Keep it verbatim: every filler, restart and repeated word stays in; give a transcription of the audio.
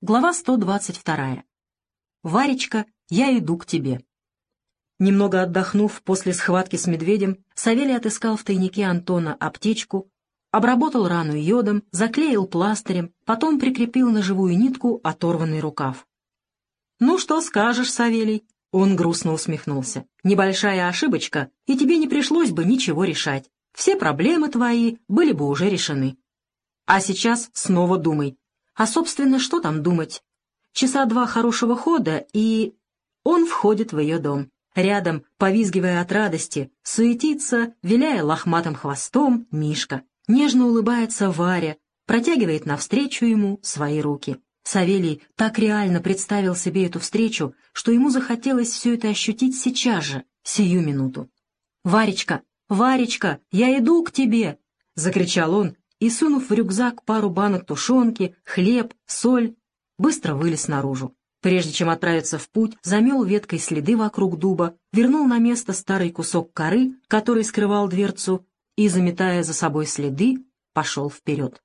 Глава сто двадцать вторая. «Варечка, я иду к тебе». Немного отдохнув после схватки с медведем, Савелий отыскал в тайнике Антона аптечку, обработал рану йодом, заклеил пластырем, потом прикрепил на живую нитку оторванный рукав. «Ну что скажешь, Савелий?» Он грустно усмехнулся. «Небольшая ошибочка, и тебе не пришлось бы ничего решать. Все проблемы твои были бы уже решены. А сейчас снова думай. А, собственно, что там думать? Часа два хорошего хода, и... Он входит в ее дом. Рядом, повизгивая от радости, суетится, виляя лохматым хвостом, Мишка. Нежно улыбается Варя, протягивает навстречу ему свои руки. Савелий так реально представил себе эту встречу, что ему захотелось все это ощутить сейчас же, сию минуту. «Варечка, Варечка, я иду к тебе!» — закричал он, и, сунув в рюкзак пару банок тушенки, хлеб, соль, быстро вылез наружу. Прежде чем отправиться в путь, замел веткой следы вокруг дуба, вернул на место старый кусок коры, который скрывал дверцу, и, заметая за собой следы, пошел вперед.